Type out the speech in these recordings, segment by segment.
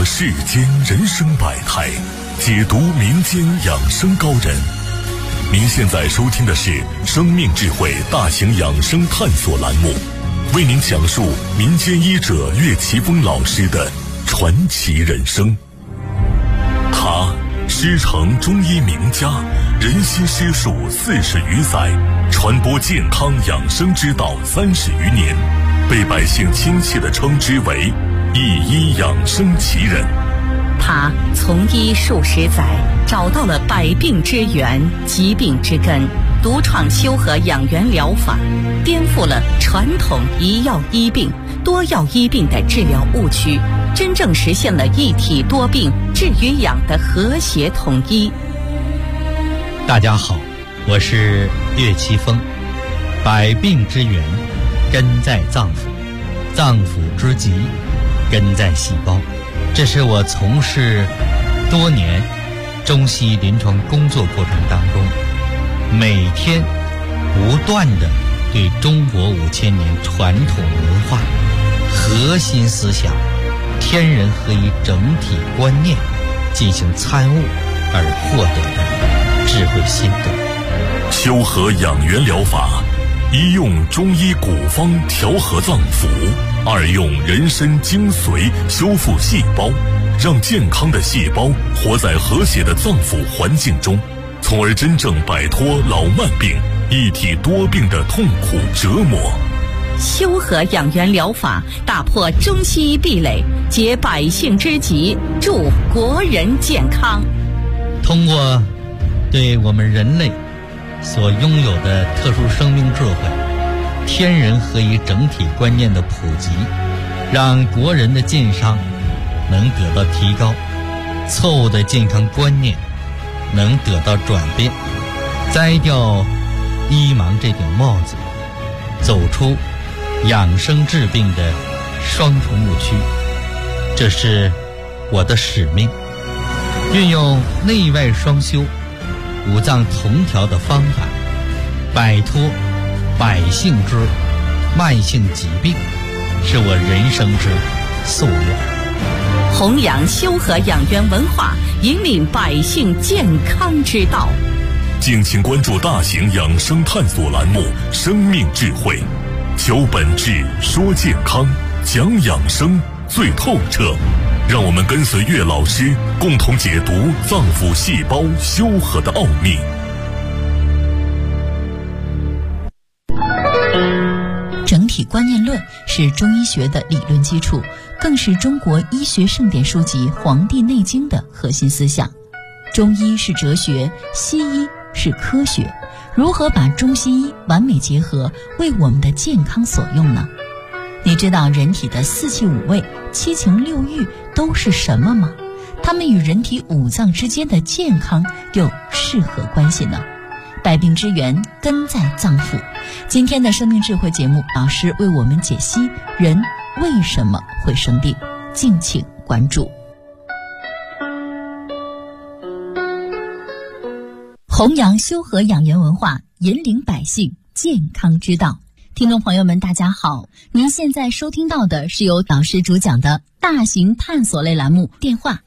世间人生百态，解读民间养生高人。您现在收听的是生命智慧大型养生探索栏目，为您讲述民间医者岳奇峰老师的传奇人生。他师承中医名家，人心师术40余载，传播健康养生之道30余年，被百姓亲切地称之为一医养生奇人。 他从医数十载，找到了百病之源、疾病之根，独创修和养元疗法，颠覆了传统一药医病、多药医病的治疗误区，真正实现了一体多病、治与养的和谐统一。 大家好，我是岳奇峰。百病之源根在脏腑，脏腑之疾根在细胞。这是我从事多年中西医临床工作过程当中，每天不断地对中国5000年传统文化核心思想天人合一整体观念进行参悟而获得的智慧心得。 修和养元疗法，一用中医古方调和脏腑，二用人参精髓修复细胞，让健康的细胞活在和谐的脏腑环境中，从而真正摆脱老慢病、一体多病的痛苦折磨。 修和养元疗法打破中西医壁垒，解百姓之急，助国人健康。 通过对我们人类所拥有的特殊生命智慧、天人合一整体观念的普及，让国人的健康能得到提高，错误的健康观念能得到转变，摘掉医盲这顶帽子，走出养生治病的双重误区。这是我的使命，运用内外双修、五脏同调的方法，摆脱百姓之慢性疾病，是我人生之夙愿。 弘扬修和养元文化，引领百姓健康之道。 敬请关注大型养生探索栏目《生命智慧》，求本质，说健康，讲养生最透彻。让我们跟随岳老师，共同解读脏腑细胞修和的奥秘。 整体观念论是中医学的理论基础，更是中国医学圣典书籍《黄帝内经》的核心思想。中医是哲学，西医是科学，如何把中西医完美结合，为我们的健康所用呢？你知道人体的4气5味、7情6欲都是什么吗？它们与人体5脏之间的健康又是何关系呢？百病之源根在脏腑。今天的生命智慧节目，老师为我们解析人为什么会生病，敬请关注。弘扬修和养元文化，引领百姓健康之道。听众朋友们大家好，您现在收听到的是由老师主讲的大型探索类栏目，电话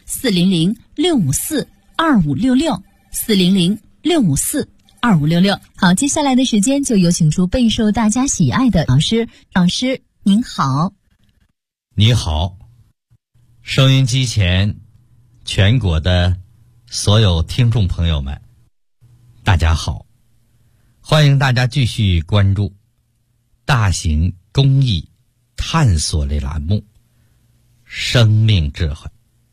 400-654-2566 400-654-2566。好，接下来的时间就有请出备受大家喜爱的老师。老师您好。 你好，收音机前全国的所有听众朋友们大家好，欢迎大家继续关注大型公益探索类栏目《生命智慧》。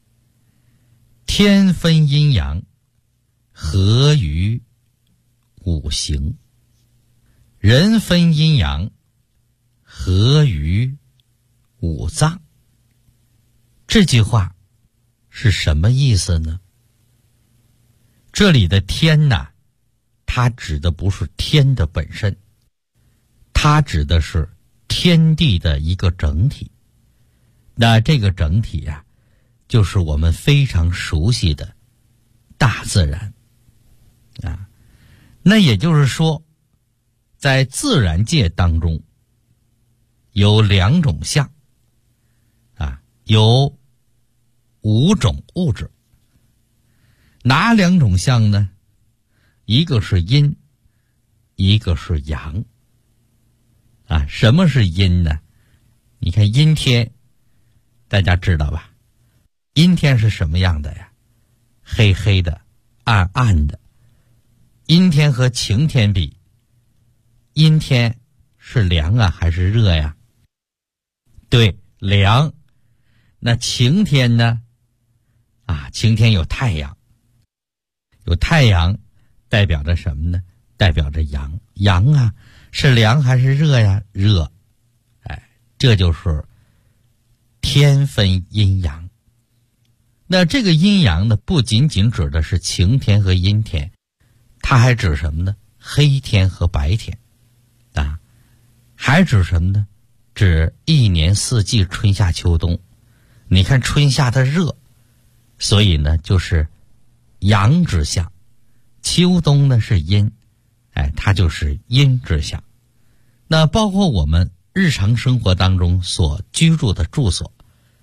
天分阴阳，合于五行；人分阴阳，合于五脏。这句话是什么意思呢？这里的天呢，它指的不是天的本身，它指的是天地的一个整体。那这个整体啊，就是我们非常熟悉的大自然啊。那也就是说，在自然界当中有2种象啊，有 5种物质。哪2种象呢？一个是阴，一个是阳。什么是阴呢？你看阴天，大家知道吧？阴天是什么样的呀？黑黑的，暗暗的。阴天和晴天比，阴天是凉啊还是热呀？对，凉。那晴天呢？晴天有太阳，有太阳代表着什么呢？代表着阳。阳啊，是凉还是热呀？热。这就是天分阴阳。那这个阴阳呢，不仅仅指的是晴天和阴天，它还指什么呢？黑天和白天还指什么呢？指一年四季，春夏秋冬。你看春夏的热，所以呢就是阳之象；秋冬呢是阴，它就是阴之象。那包括我们日常生活当中所居住的住所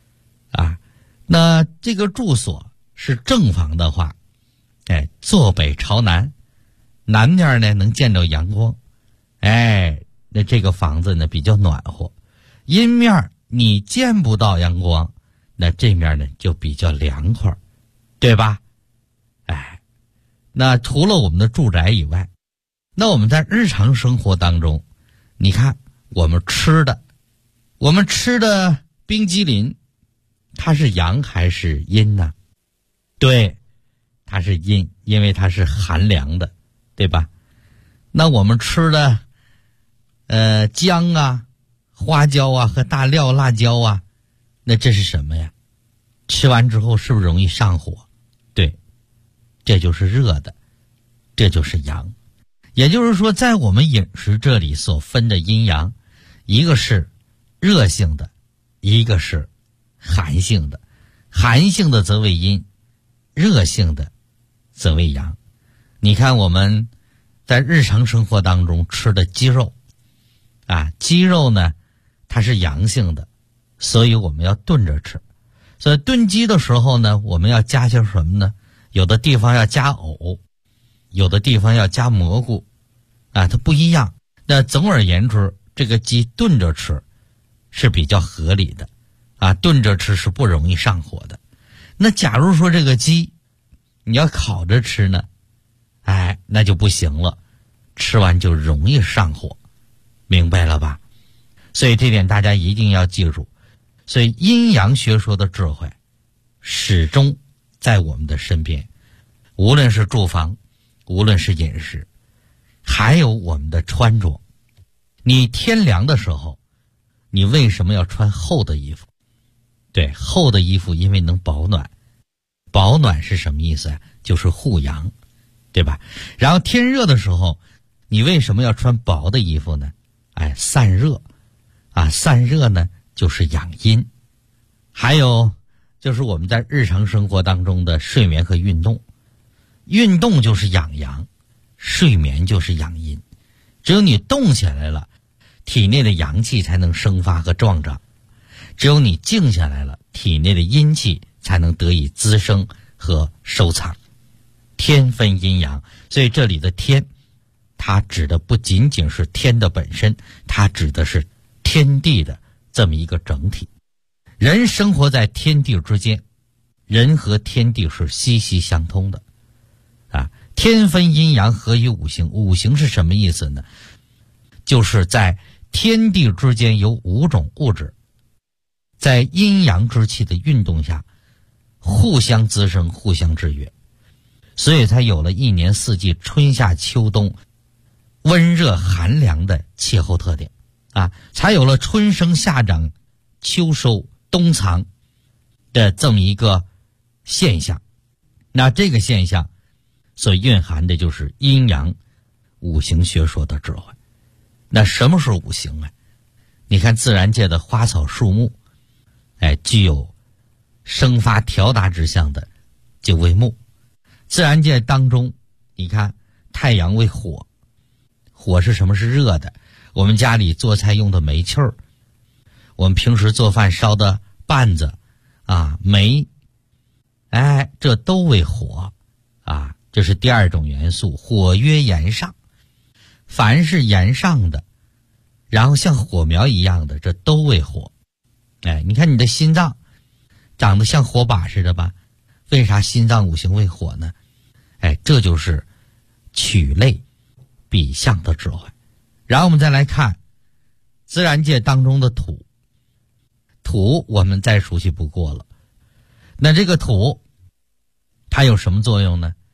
那这个住所是正房的话，坐北朝南，南面呢能见到阳光，那这个房子呢比较暖和。阴面你见不到阳光，那这面呢就比较凉快，对吧？那除了我们的住宅以外，那我们在日常生活当中，你看我们吃的冰激凌，它是阳还是阴呢？对，它是阴，因为它是寒凉的，对吧？那我们吃的姜啊、花椒啊和大料、辣椒啊，那这是什么呀？吃完之后是不是容易上火？对，这就是热的，这就是阳。也就是说，在我们饮食这里所分的阴阳，一个是热性的，一个是寒性的。寒性的则为阴，热性的则为阳。你看我们在日常生活当中吃的鸡肉鸡肉呢它是阳性的，所以我们要炖着吃。所以炖鸡的时候呢，我们要加些什么呢？有的地方要加藕，有的地方要加蘑菇它不一样。那总而言之，这个鸡炖着吃是比较合理的炖着吃是不容易上火的。那假如说这个鸡你要烤着吃呢，那就不行了，吃完就容易上火，明白了吧？所以这点大家一定要记住。所以阴阳学说的智慧始终在我们的身边，无论是住房，无论是饮食，还有我们的穿着。你天凉的时候，你为什么要穿厚的衣服？对，厚的衣服因为能保暖。保暖是什么意思呀？就是护阳，对吧？然后天热的时候，你为什么要穿薄的衣服呢？散热散热呢就是养阴。还有就是我们在日常生活当中的睡眠和运动，运动就是养阳，睡眠就是养阴。只有你动起来了，体内的阳气才能生发和壮长；只有你静下来了，体内的阴气才能得以滋生和收藏。天分阴阳，所以这里的天，它指的不仅仅是天的本身，它指的是天地的这么一个整体。人生活在天地之间，人和天地是息息相通的天分阴阳合于五行。五行是什么意思呢？就是在天地之间有5种物质，在阴阳之气的运动下互相滋生，互相制约，所以才有了一年四季春夏秋冬温热寒凉的气候特点才有了春生夏长秋收冬藏的这么一个现象。那这个现象所蕴含的就是阴阳五行学说的智慧。那什么是五行你看自然界的花草树木具有生发调达之象的就为木。自然界当中你看太阳为火，火是什么？是热的。我们家里做菜用的煤气儿，我们平时做饭烧的符子煤， 这都为火啊。这是第二种元素，火曰炎上。凡是炎上的，然后像火苗一样的，这都为火。你看你的心脏长得像火把似的吧？为啥心脏五行为火呢？这就是取类比象的智慧。然后我们再来看自然界当中的土，土我们再熟悉不过了。那这个土它有什么作用呢？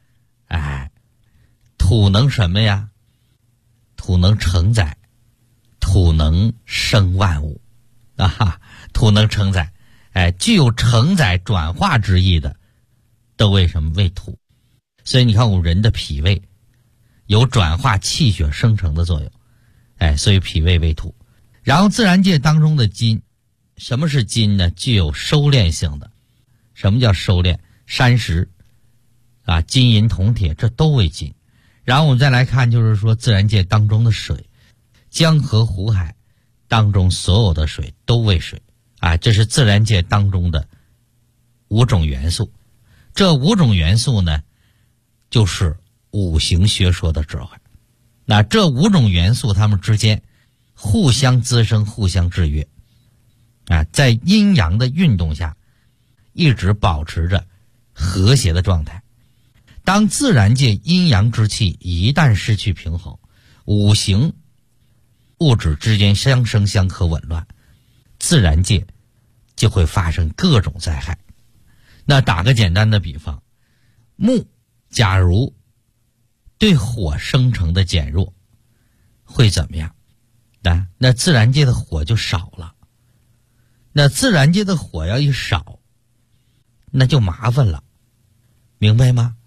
土能什么呀？土能承载，土能生万物土能承载，具有承载转化之意的都为什么为土？所以你看我们人的脾胃有转化气血生成的作用，所以脾胃为土。然后自然界当中的金，什么是金呢？具有收敛性的。什么叫收敛？山石金银铜铁这都为金。然后我们再来看，就是说自然界当中的水，江河湖海当中所有的水都为水这是自然界当中的5种元素。这5种元素呢，就是五行学说的智慧。那这5种元素它们之间互相滋生，互相制约在阴阳的运动下一直保持着和谐的状态。当自然界阴阳之气一旦失去平衡，五行物质之间相生相克紊乱，自然界就会发生各种灾害。那打个简单的比方，木假如对火生成的减弱，会怎么样？那自然界的火就少了。那自然界的火要一少，那就麻烦了，明白吗？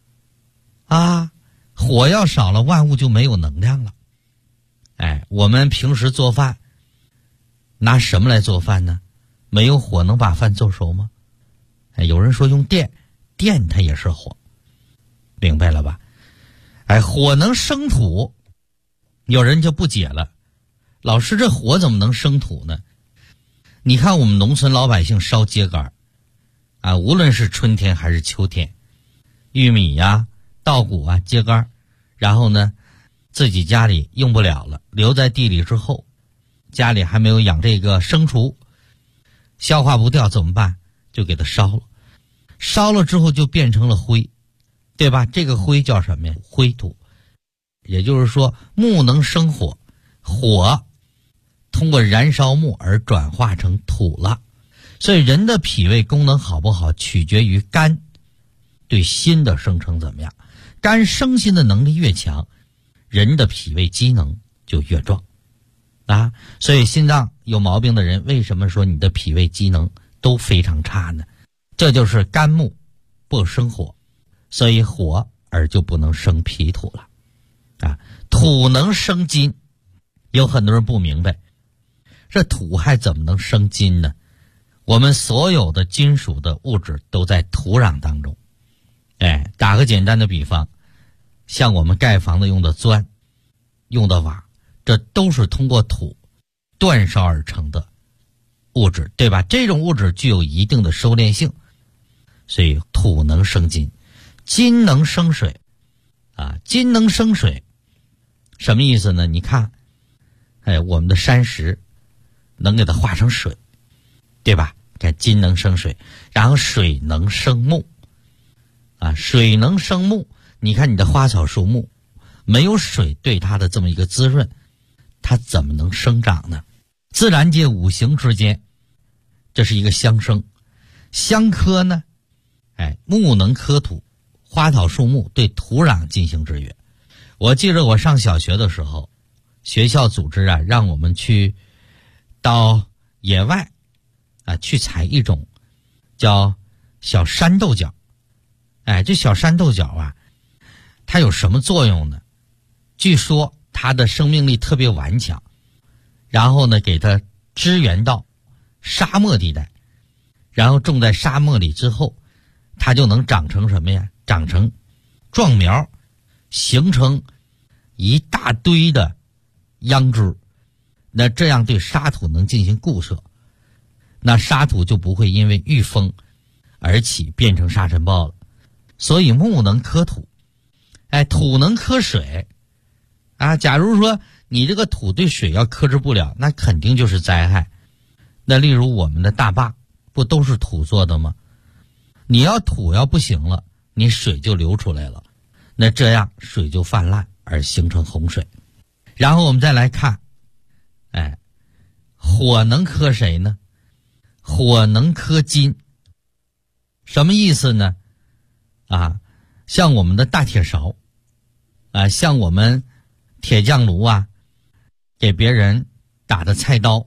火要少了，万物就没有能量了。我们平时做饭拿什么来做饭呢？没有火能把饭做熟吗？有人说用电，电它也是火，明白了吧？火能生土，有人就不解了，老师这火怎么能生土呢？你看我们农村老百姓烧秸秆无论是春天还是秋天，玉米稻谷秸秆，然后呢自己家里用不了了，留在地里之后，家里还没有养这个牲畜，消化不掉怎么办？就给它烧了，烧了之后就变成了灰，对吧？这个灰叫什么呀？灰土。也就是说木能生火，火通过燃烧木而转化成土了。所以人的脾胃功能好不好，取决于肝对心的生成怎么样。肝生心的能力越强，人的脾胃机能就越壮所以心脏有毛病的人，为什么说你的脾胃机能都非常差呢？这就是肝木不生火，所以火而就不能生脾土了土能生金。有很多人不明白，这土还怎么能生金呢？我们所有的金属的物质都在土壤当中。打个简单的比方，像我们盖房子用的砖，用的瓦，这都是通过土煅烧而成的物质，对吧？这种物质具有一定的收敛性，所以土能生金，金能生水金能生水什么意思呢？你看我们的山石能给它化成水，对吧？看金能生水，然后水能生木水能生木。你看你的花草树木没有水对它的这么一个滋润，它怎么能生长呢？自然界五行之间这是一个相生，相克呢木能克土，花草树木对土壤进行制约。我记得我上小学的时候，学校组织让我们去到野外去采一种叫小山豆角。这小山豆角它有什么作用呢？据说它的生命力特别顽强，然后呢给它支援到沙漠地带，然后种在沙漠里之后，它就能长成什么呀？长成壮苗，形成一大堆的秧枝。那这样对沙土能进行固摄，那沙土就不会因为遇风而起，变成沙尘暴了。所以木能克土，土能克水啊。假如说你这个土对水要克制不了，那肯定就是灾害。那例如我们的大坝不都是土做的吗？你要土要不行了，你水就流出来了，那这样水就泛滥而形成洪水。然后我们再来看，火能克谁呢？火能克金。什么意思呢？像我们的大铁勺像我们铁匠炉给别人打的菜刀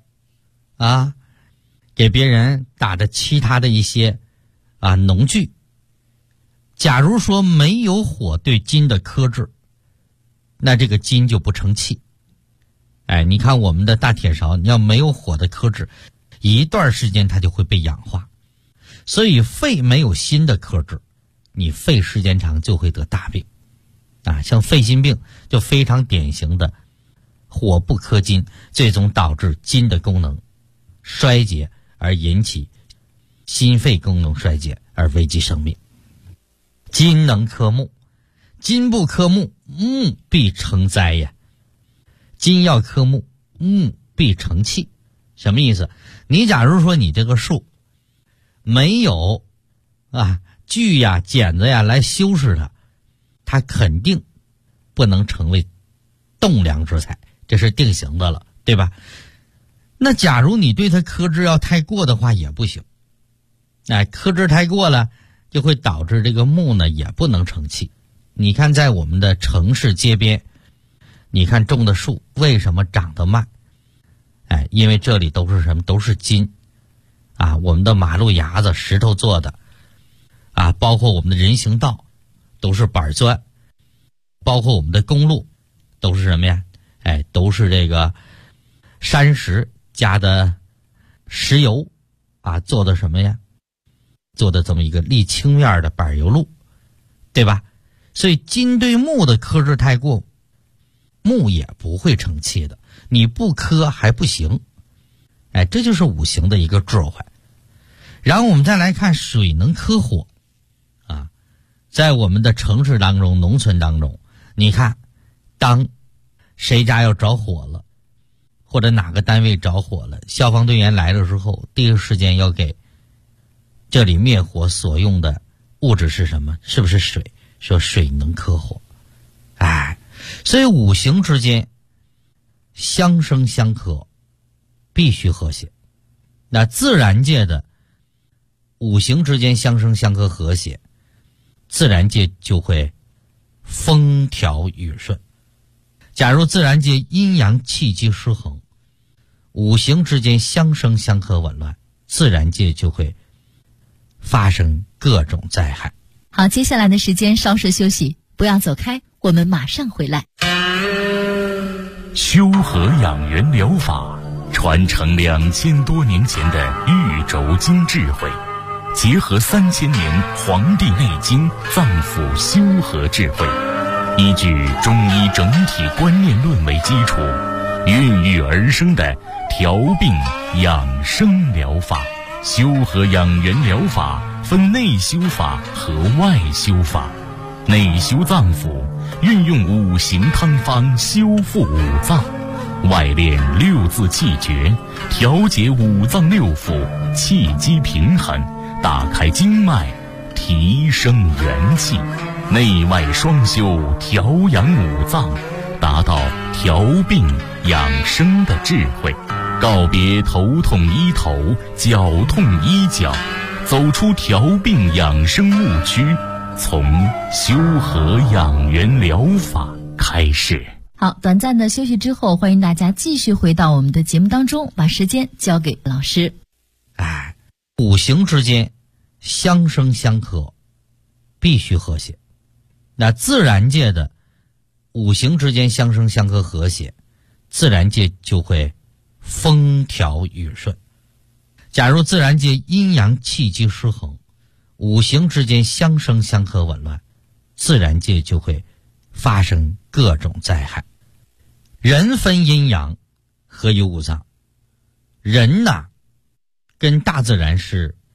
给别人打的其他的一些农具。假如说没有火对金的克制，那这个金就不成器。你看我们的大铁勺，你要没有火的克制，一段时间它就会被氧化。所以肺没有心的克制，你肺时间长就会得大病像肺心病就非常典型的火不克金，最终导致筋的功能衰竭，而引起心肺功能衰竭而危及生命。金能克木，金不克木，木必成灾呀。金要克木，木必成器。什么意思？你假如说你这个树没有锯剪子来修饰它，它肯定不能成为栋梁之材，这是定型的了，对吧？那假如你对它克制要太过的话也不行，克制太过了就会导致这个木呢也不能成器。你看在我们的城市街边，你看种的树为什么长得慢？因为这里都是什么？都是金我们的马路牙子石头做的包括我们的人行道都是板砖，包括我们的公路都是什么呀？都是这个山石加的石油做的什么呀？做的这么一个沥青面的柏油路，对吧？所以金对木的克制太过，木也不会成器的，你不克还不行。这就是五行的一个智慧。然后我们再来看水能克火在我们的城市当中农村当中，你看当谁家要着火了，或者哪个单位着火了，消防队员来了之后，第一时间要给这里灭火所用的物质是什么？是不是水？说水能克火。所以五行之间相生相克，必须和谐。那自然界的五行之间相生相克和谐，自然界就会风调雨顺。假如自然界阴阳气机失衡，五行之间相生相克紊乱，自然界就会发生各种灾害。 好，接下来的时间稍事休息，不要走开，我们马上回来。 修和养元疗法传承2000多年前的玉轴经智慧，结合3000年《黄帝内经》脏腑修和智慧，依据中医整体观念论为基础，孕育而生的调病养生疗法。修和养元疗法分内修法和外修法。内修脏腑，运用五行汤方修复五脏；外练六字气诀，调节五脏六腑，气机平衡，打开经脉，提升元气。内外双修，调养五脏，达到调病养生的智慧。告别头痛医头，脚痛医脚，走出调病养生误区，从修和养元疗法开始。 好，短暂的休息之后，欢迎大家继续回到我们的节目当中，把时间交给老师。 五行之间相生相克，必须和谐。那自然界的五行之间相生相克和谐，自然界就会风调雨顺。假如自然界阴阳气机失衡，五行之间相生相克紊乱，自然界就会发生各种灾害。人分阴阳，合于五脏。人跟大自然是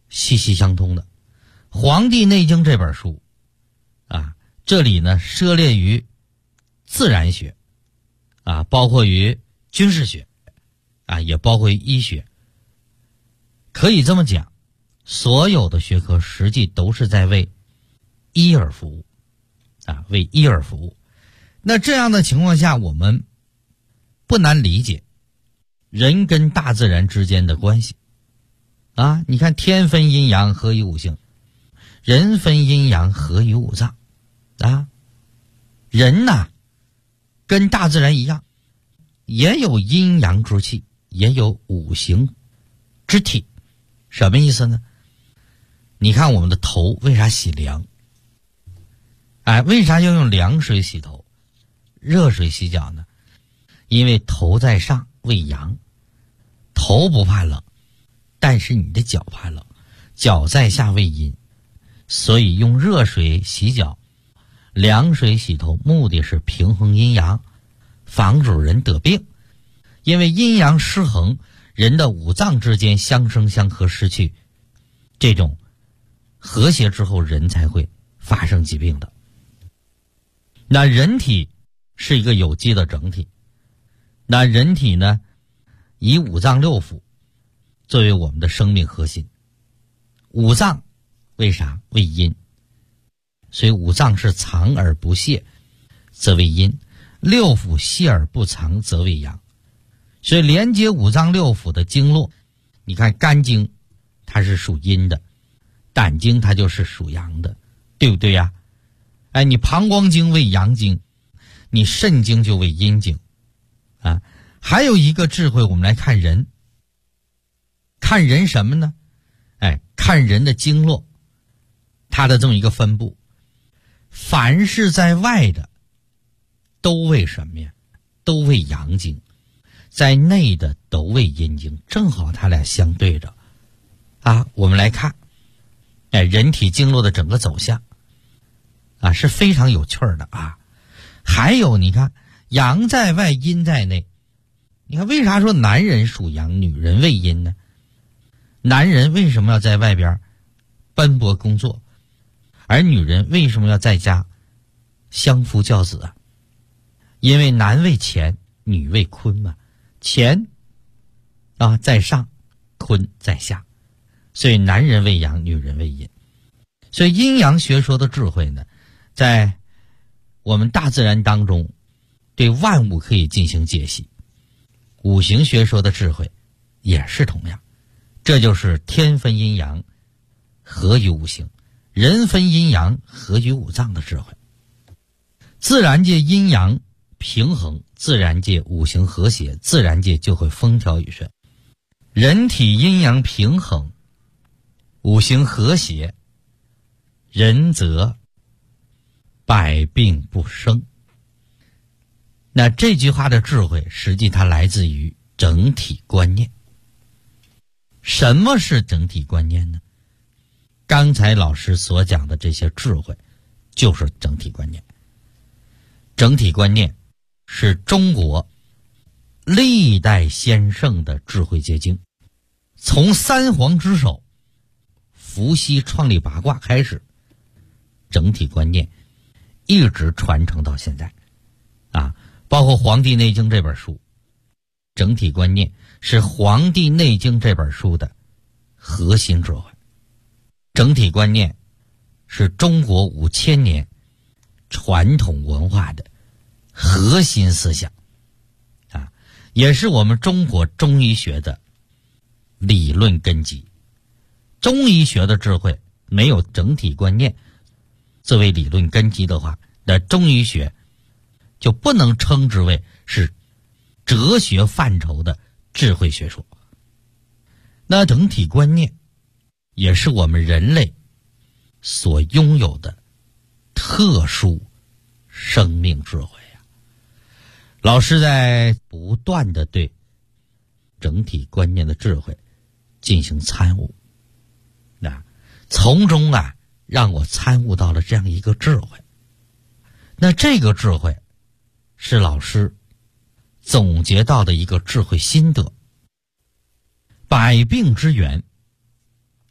息息相通的。《黄帝内经》这本书啊，这里呢涉猎于自然学啊，包括于军事学啊，也包括于医学。可以这么讲，所有的学科实际都是在为医而服务啊，为医而服务。那这样的情况下，我们不难理解人跟大自然之间的关系啊。你看天分阴阳，合于五行；人分阴阳，合于五脏啊。人呐，跟大自然一样，也有阴阳之气，也有五行之体。什么意思呢？你看我们的头为啥洗凉？为啥要用凉水洗头，热水洗脚呢？因为头在上为阳，头不怕冷，但是你的脚怕冷，脚在下为阴，所以用热水洗脚，凉水洗头，目的是平衡阴阳，防止人得病。因为阴阳失衡，人的五脏之间相生相克失去这种和谐之后，人才会发生疾病的。那人体是一个有机的整体，那人体呢，以五脏六腑作为我们的生命核心。五脏为啥？为阴，所以五脏是藏而不泄则为阴，六腑泄而不藏则为阳。所以连接五脏六腑的经络，你看肝经它是属阴的，胆经它就是属阳的，对不对呀？你膀胱经为阳经，你肾经就为阴经啊。还有一个智慧，我们来看人，看人什么呢？看人的经络，它的这么一个分布。凡是在外的都为什么呀？都为阳经，在内的都为阴经，正好它俩相对着啊。我们来看人体经络的整个走向啊，是非常有趣的啊。还有你看，阳在外，阴在内。你看为啥说男人属阳，女人为阴呢？男人为什么要在外边奔波工作，而女人为什么要在家相夫教子啊？因为男为乾，女为坤嘛。乾啊在上，坤在下，所以男人为阳，女人为阴。所以阴阳学说的智慧呢，在我们大自然当中对万物可以进行解析。五行学说的智慧也是同样，这就是天分阴阳，合于五行；人分阴阳，合于五脏的智慧。自然界阴阳平衡，自然界五行和谐，自然界就会风调雨顺。人体阴阳平衡，五行和谐，人则百病不生。那这句话的智慧，实际它来自于整体观念。什么是整体观念呢？刚才老师所讲的这些智慧，就是整体观念。整体观念是中国历代先圣的智慧结晶，从三皇之首伏羲创立八卦开始，整体观念一直传承到现在啊。包括《黄帝内经》这本书，整体观念是《黄帝内经》这本书的核心智慧。整体观念是中国5000年传统文化的核心思想啊，也是我们中国中医学的理论根基。中医学的智慧没有整体观念作为理论根基的话，那中医学就不能称之为是哲学范畴的智慧学说。那整体观念也是我们人类所拥有的特殊生命智慧啊。老师在不断的对整体观念的智慧进行参悟，那从中让我参悟到了这样一个智慧。那这个智慧是老师总结到的一个智慧心得。百病之源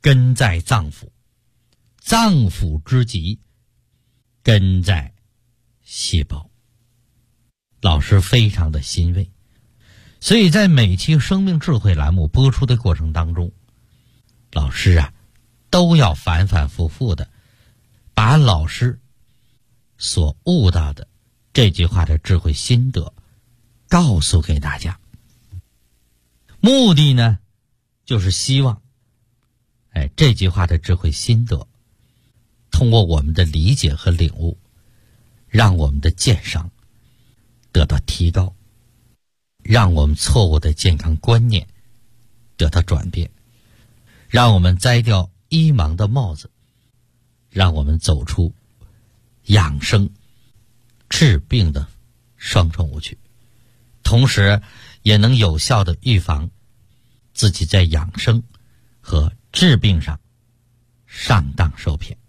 根在脏腑，脏腑之疾根在细胞。老师非常的欣慰，所以在每期生命智慧栏目播出的过程当中，老师都要反反复复的把老师所悟到的这句话的智慧心得告诉给大家。目的呢，就是希望这句话的智慧心得通过我们的理解和领悟，让我们的鉴赏得到提高，让我们错误的健康观念得到转变，让我们摘掉医盲的帽子，让我们走出养生治病的双重误区，同时也能有效的预防自己在养生和治病上上当受骗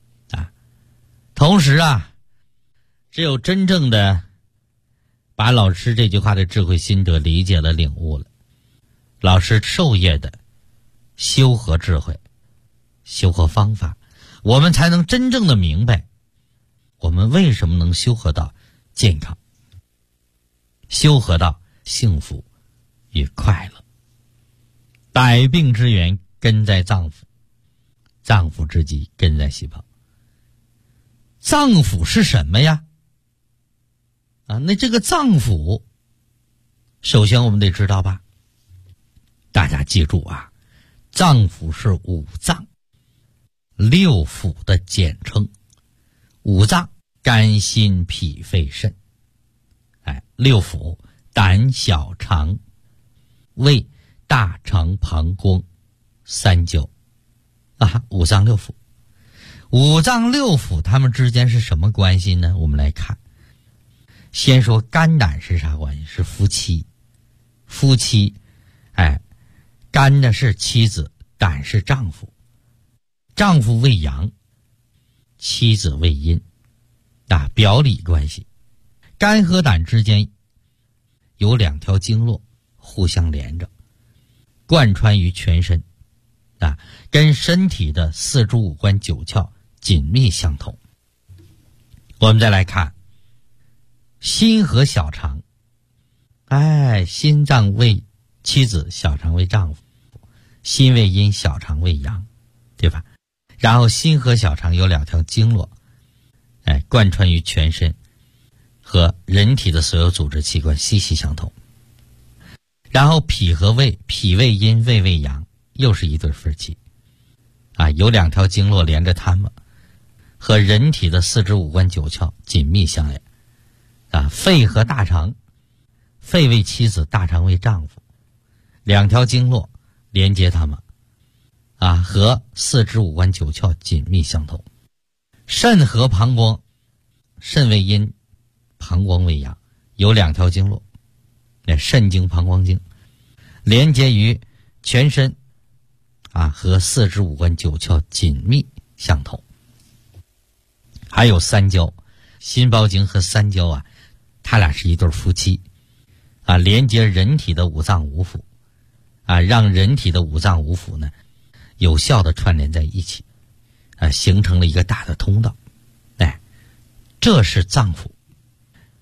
同时只有真正的把老师这句话的智慧心得理解了领悟了，老师授业的修和智慧修和方法，我们才能真正的明白我们为什么能修和到健康，修和到幸福与快乐。百病之源根在脏腑，脏腑之疾根在细胞。脏腑是什么呀？那这个脏腑首先我们得知道吧，大家记住脏腑是五脏六腑的简称。五脏肝心脾肺肾，六腑胆小肠胃大肠膀胱三焦五脏六腑。五脏六腑它们之间是什么关系呢？我们来看，先说肝胆是啥关系？是夫妻。夫妻肝呢是妻子，胆是丈夫。丈夫为阳，妻子为阴表里关系。肝和胆之间有两条经络互相连着，贯穿于全身跟身体的四肢五官九窍紧密相同。我们再来看心和小肠，心脏为妻子，小肠为丈夫，心为阴，小肠为阳，对吧？然后心和小肠有两条经络贯穿于全身，和人体的所有组织器官息息相同。然后脾和胃，脾为阴，胃为阳，又是一对夫妻有两条经络连着它们，和人体的四肢五官九窍紧密相连肺和大肠，肺为妻子，大肠为丈夫，两条经络连接它们和四肢五官九窍紧密相同。肾和膀胱，肾为阴，膀胱为阳，有两条经络肾经膀胱经连接于全身和四肢五官九窍紧密相同。还有三焦，心包经和三焦它俩是一对夫妻连接人体的五脏五腑让人体的五脏五腑呢有效的串联在一起形成了一个大的通道这是脏腑。